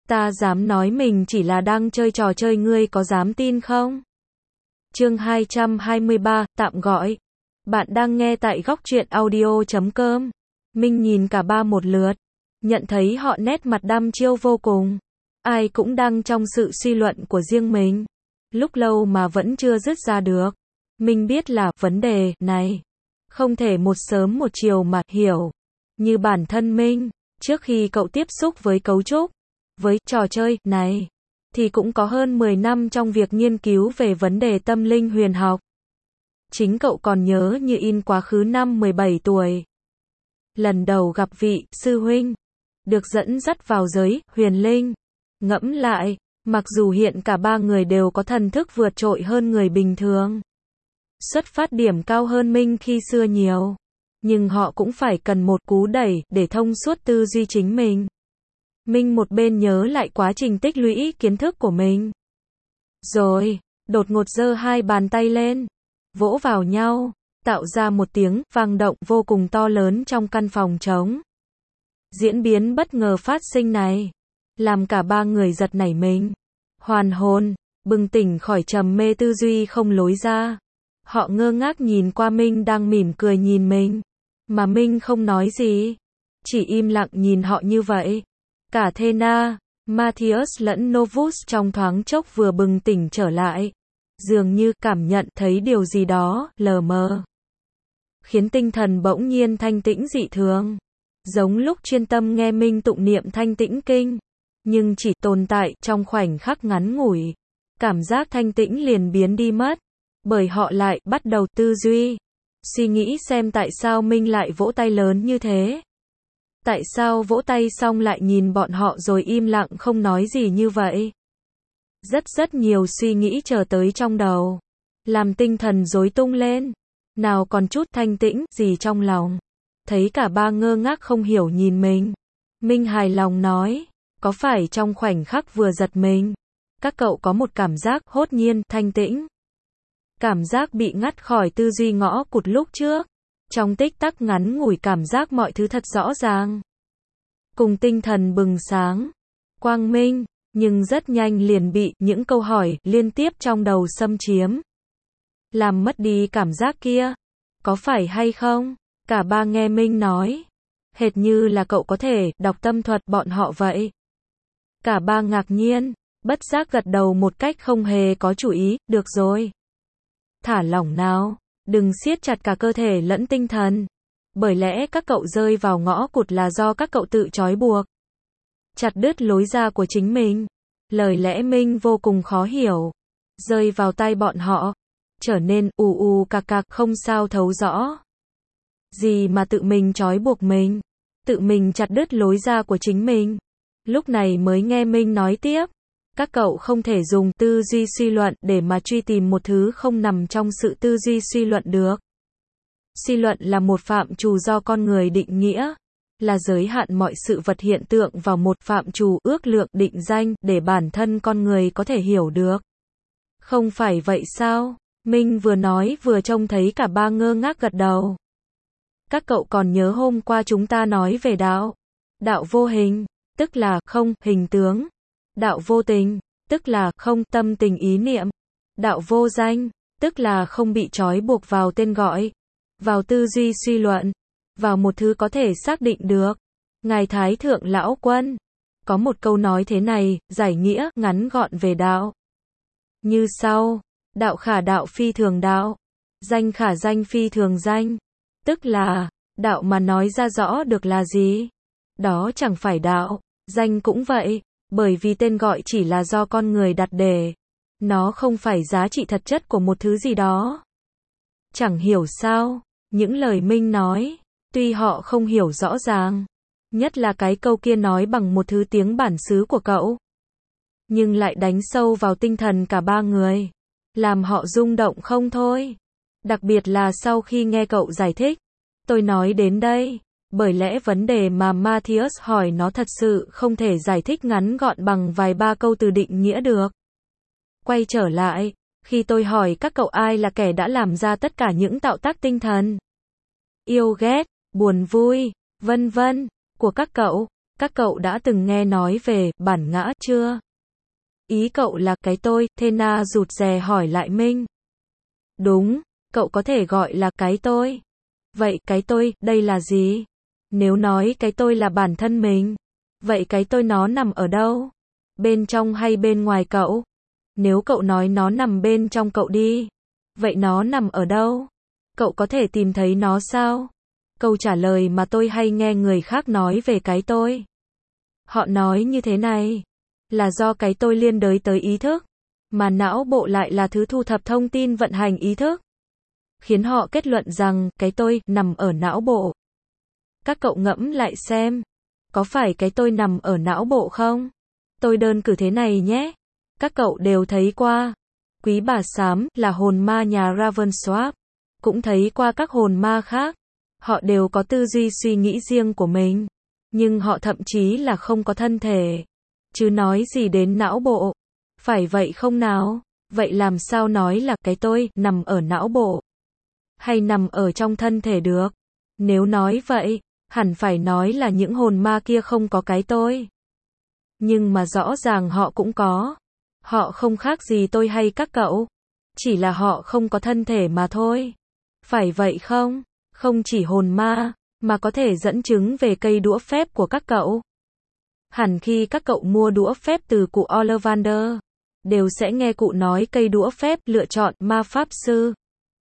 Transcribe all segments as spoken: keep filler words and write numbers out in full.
Ta dám nói mình chỉ là đang chơi trò chơi, ngươi có dám tin không? Chương hai trăm hai mươi ba, tạm gọi. Bạn đang nghe tại góc truyện audio chấm com. Minh nhìn cả ba một lượt, nhận thấy họ nét mặt đăm chiêu vô cùng. Ai cũng đang trong sự suy luận của riêng mình. Lúc lâu mà vẫn chưa dứt ra được. Minh biết là vấn đề này không thể một sớm một chiều mà hiểu. Như bản thân Minh, trước khi cậu tiếp xúc với cấu trúc, với trò chơi này, thì cũng có hơn mười năm trong việc nghiên cứu về vấn đề tâm linh huyền học. Chính cậu còn nhớ như in quá khứ năm mười bảy tuổi. Lần đầu gặp vị sư huynh, được dẫn dắt vào giới huyền linh. Ngẫm lại, mặc dù hiện cả ba người đều có thần thức vượt trội hơn người bình thường, xuất phát điểm cao hơn Minh khi xưa nhiều, nhưng họ cũng phải cần một cú đẩy để thông suốt tư duy chính mình. Minh một bên nhớ lại quá trình tích lũy kiến thức của mình, rồi đột ngột giơ hai bàn tay lên, vỗ vào nhau, tạo ra một tiếng vang động vô cùng to lớn trong căn phòng trống. Diễn biến bất ngờ phát sinh này làm cả ba người giật nảy mình, hoàn hồn, bừng tỉnh khỏi trầm mê tư duy không lối ra. Họ ngơ ngác nhìn qua Minh đang mỉm cười nhìn mình, mà Minh không nói gì, chỉ im lặng nhìn họ như vậy. Cả Thena, Matthias lẫn Novus trong thoáng chốc vừa bừng tỉnh trở lại, dường như cảm nhận thấy điều gì đó lờ mờ, khiến tinh thần bỗng nhiên thanh tĩnh dị thường, giống lúc chuyên tâm nghe Minh tụng niệm thanh tĩnh kinh, nhưng chỉ tồn tại trong khoảnh khắc ngắn ngủi, cảm giác thanh tĩnh liền biến đi mất, bởi họ lại bắt đầu tư duy, suy nghĩ xem tại sao Minh lại vỗ tay lớn như thế. Tại sao vỗ tay xong lại nhìn bọn họ rồi im lặng không nói gì như vậy? Rất rất nhiều suy nghĩ chờ tới trong đầu, làm tinh thần rối tung lên, nào còn chút thanh tĩnh gì trong lòng. Thấy cả ba ngơ ngác không hiểu nhìn mình, Minh hài lòng nói, có phải trong khoảnh khắc vừa giật mình, các cậu có một cảm giác hốt nhiên, thanh tĩnh? Cảm giác bị ngắt khỏi tư duy ngõ cụt lúc trước. Trong tích tắc ngắn ngủi cảm giác mọi thứ thật rõ ràng. Cùng tinh thần bừng sáng, quang minh, nhưng rất nhanh liền bị những câu hỏi liên tiếp trong đầu xâm chiếm, làm mất đi cảm giác kia. Có phải hay không? Cả ba nghe Minh nói, hệt như là cậu có thể đọc tâm thuật bọn họ vậy. Cả ba ngạc nhiên, bất giác gật đầu một cách không hề có chủ ý. Được rồi, thả lỏng nào, đừng siết chặt cả cơ thể lẫn tinh thần. Bởi lẽ các cậu rơi vào ngõ cụt là do các cậu tự trói buộc, chặt đứt lối ra của chính mình. Lời lẽ Minh vô cùng khó hiểu, rơi vào tai bọn họ, trở nên ù ù cạc cạc không sao thấu rõ. Gì mà tự mình trói buộc mình, tự mình chặt đứt lối ra của chính mình. Lúc này mới nghe Minh nói tiếp. Các cậu không thể dùng tư duy suy luận để mà truy tìm một thứ không nằm trong sự tư duy suy luận được. Suy luận là một phạm trù do con người định nghĩa, là giới hạn mọi sự vật hiện tượng vào một phạm trù ước lượng định danh để bản thân con người có thể hiểu được. Không phải vậy sao? Minh vừa nói vừa trông thấy cả ba ngơ ngác gật đầu. Các cậu còn nhớ hôm qua chúng ta nói về đạo. Đạo vô hình, tức là không hình tướng. Đạo vô tình, tức là không tâm tình ý niệm. Đạo vô danh, tức là không bị trói buộc vào tên gọi, vào tư duy suy luận, vào một thứ có thể xác định được. Ngài Thái Thượng Lão Quân có một câu nói thế này, giải nghĩa ngắn gọn về đạo như sau: đạo khả đạo phi thường đạo, danh khả danh phi thường danh. Tức là, đạo mà nói ra rõ được là gì, đó chẳng phải đạo. Danh cũng vậy, bởi vì tên gọi chỉ là do con người đặt để, nó không phải giá trị thật chất của một thứ gì đó. Chẳng hiểu sao, những lời Minh nói, tuy họ không hiểu rõ ràng, nhất là cái câu kia nói bằng một thứ tiếng bản xứ của cậu, nhưng lại đánh sâu vào tinh thần cả ba người, làm họ rung động không thôi. Đặc biệt là sau khi nghe cậu giải thích. Tôi nói đến đây, bởi lẽ vấn đề mà Matthias hỏi nó thật sự không thể giải thích ngắn gọn bằng vài ba câu từ định nghĩa được. Quay trở lại, khi tôi hỏi các cậu ai là kẻ đã làm ra tất cả những tạo tác tinh thần, yêu ghét, buồn vui, vân vân, của các cậu, Các cậu đã từng nghe nói về bản ngã chưa? Ý cậu là cái tôi, Thena rụt rè hỏi lại Minh. Đúng, cậu có thể gọi là cái tôi. Vậy cái tôi, đây là gì? Nếu nói cái tôi là bản thân mình, vậy cái tôi nó nằm ở đâu? Bên trong hay bên ngoài cậu? Nếu cậu nói nó nằm bên trong cậu đi, vậy nó nằm ở đâu? Cậu có thể tìm thấy nó sao? Câu trả lời mà tôi hay nghe người khác nói về cái tôi. Họ nói như thế này, là do cái tôi liên đới tới ý thức, mà não bộ lại là thứ thu thập thông tin vận hành ý thức, khiến họ kết luận rằng cái tôi nằm ở não bộ. Các cậu ngẫm lại xem, có phải cái tôi nằm ở não bộ không? Tôi đơn cử thế này nhé. Các cậu đều thấy qua Quý bà xám là hồn ma nhà Ravenswap, cũng thấy qua các hồn ma khác. Họ đều có tư duy suy nghĩ riêng của mình, nhưng họ thậm chí là không có thân thể, chứ nói gì đến não bộ. Phải vậy không nào? Vậy làm sao nói là cái tôi nằm ở não bộ, hay nằm ở trong thân thể được? Nếu nói vậy, hẳn phải nói là những hồn ma kia không có cái tôi. Nhưng mà rõ ràng họ cũng có. Họ không khác gì tôi hay các cậu. Chỉ là họ không có thân thể mà thôi. Phải vậy không? Không chỉ hồn ma, mà có thể dẫn chứng về cây đũa phép của các cậu. Hẳn khi các cậu mua đũa phép từ cụ Ollivander, đều sẽ nghe cụ nói cây đũa phép lựa chọn ma pháp sư.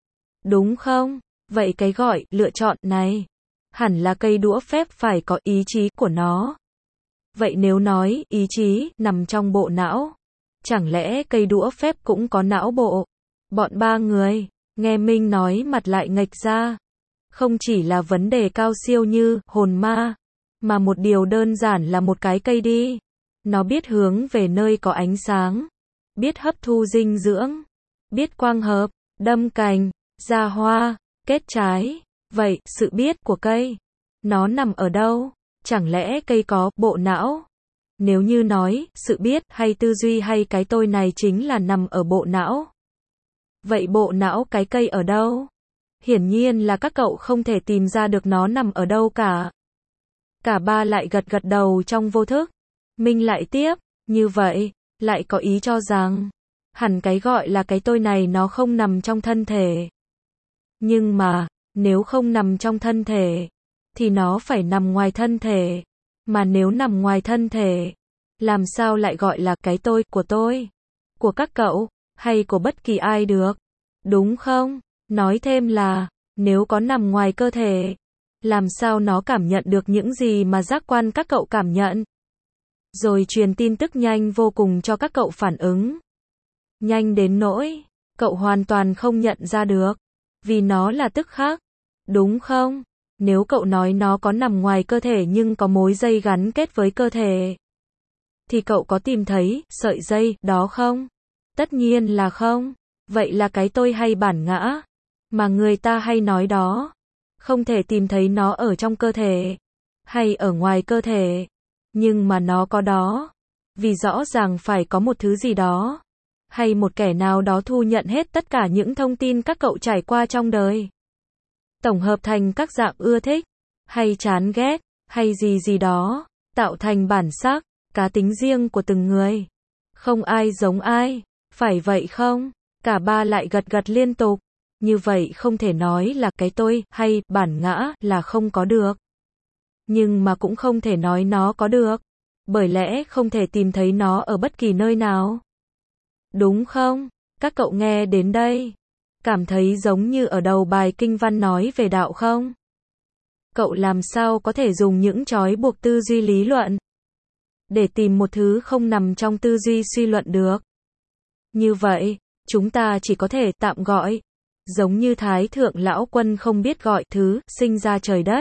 Đúng không? Vậy cái gọi lựa chọn này, hẳn là cây đũa phép phải có ý chí của nó. Vậy nếu nói ý chí nằm trong bộ não, chẳng lẽ cây đũa phép cũng có não bộ? Bọn ba người, nghe Minh nói mặt lại nghệch ra. Không chỉ là vấn đề cao siêu như hồn ma, mà một điều đơn giản là một cái cây đi. Nó biết hướng về nơi có ánh sáng, biết hấp thu dinh dưỡng, biết quang hợp, đâm cành, ra hoa, kết trái. Vậy, sự biết của cây, nó nằm ở đâu? Chẳng lẽ cây có bộ não? Nếu như nói, sự biết hay tư duy hay cái tôi này chính là nằm ở bộ não. Vậy bộ não cái cây ở đâu? Hiển nhiên là các cậu không thể tìm ra được nó nằm ở đâu cả. Cả ba lại gật gật đầu trong vô thức. Minh lại tiếp, như vậy, lại có ý cho rằng, hẳn cái gọi là cái tôi này nó không nằm trong thân thể. Nhưng mà, nếu không nằm trong thân thể, thì nó phải nằm ngoài thân thể. Mà nếu nằm ngoài thân thể, làm sao lại gọi là cái tôi của tôi, của các cậu, hay của bất kỳ ai được? Đúng không? Nói thêm là, nếu có nằm ngoài cơ thể, làm sao nó cảm nhận được những gì mà giác quan các cậu cảm nhận? Rồi truyền tin tức nhanh vô cùng cho các cậu phản ứng. Nhanh đến nỗi, cậu hoàn toàn không nhận ra được, vì nó là tức khắc. Đúng không? Nếu cậu nói nó có nằm ngoài cơ thể nhưng có mối dây gắn kết với cơ thể, thì cậu có tìm thấy sợi dây đó không? Tất nhiên là không. Vậy là cái tôi hay bản ngã mà người ta hay nói đó, không thể tìm thấy nó ở trong cơ thể hay ở ngoài cơ thể, nhưng mà nó có đó, vì rõ ràng phải có một thứ gì đó, hay một kẻ nào đó thu nhận hết tất cả những thông tin các cậu trải qua trong đời, tổng hợp thành các dạng ưa thích, hay chán ghét, hay gì gì đó, tạo thành bản sắc, cá tính riêng của từng người. Không ai giống ai, phải vậy không? Cả ba lại gật gật liên tục. Như vậy không thể nói là cái tôi, hay bản ngã là không có được. Nhưng mà cũng không thể nói nó có được, bởi lẽ không thể tìm thấy nó ở bất kỳ nơi nào. Đúng không? Các cậu nghe đến đây, cảm thấy giống như ở đầu bài kinh văn nói về đạo không? Cậu làm sao có thể dùng những trói buộc tư duy lý luận để tìm một thứ không nằm trong tư duy suy luận được? Như vậy, chúng ta chỉ có thể tạm gọi, giống như Thái Thượng Lão Quân không biết gọi thứ sinh ra trời đất,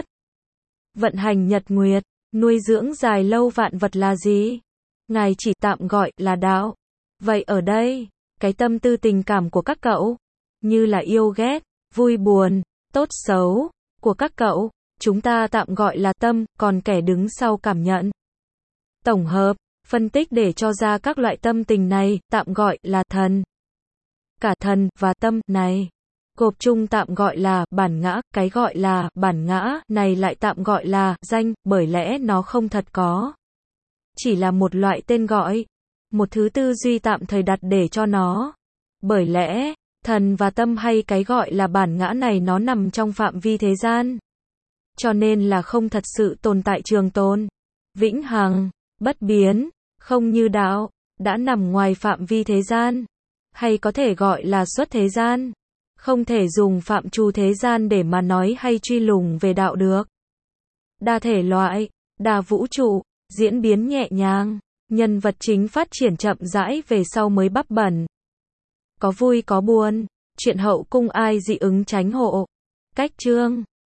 vận hành nhật nguyệt, nuôi dưỡng dài lâu vạn vật là gì? Ngài chỉ tạm gọi là đạo. Vậy ở đây, cái tâm tư tình cảm của các cậu, như là yêu ghét, vui buồn, tốt xấu, của các cậu, chúng ta tạm gọi là tâm, còn kẻ đứng sau cảm nhận, tổng hợp, phân tích để cho ra các loại tâm tình này, tạm gọi là thần. Cả thần và tâm này Gộp chung tạm gọi là bản ngã, cái gọi là bản ngã này lại tạm gọi là danh, bởi lẽ nó không thật có. Chỉ là một loại tên gọi, một thứ tư duy tạm thời đặt để cho nó. Bởi lẽ, thần và tâm hay cái gọi là bản ngã này nó nằm trong phạm vi thế gian. Cho nên là không thật sự tồn tại trường tồn, vĩnh hằng, bất biến, không như đạo, đã nằm ngoài phạm vi thế gian, hay có thể gọi là xuất thế gian. Không thể dùng phạm trù thế gian để mà nói hay truy lùng về đạo được. Đa thể loại, đa vũ trụ, diễn biến nhẹ nhàng, nhân vật chính phát triển chậm rãi về sau mới bắp bẩn. Có vui có buồn, chuyện hậu cung ai dị ứng tránh hộ. Cách chương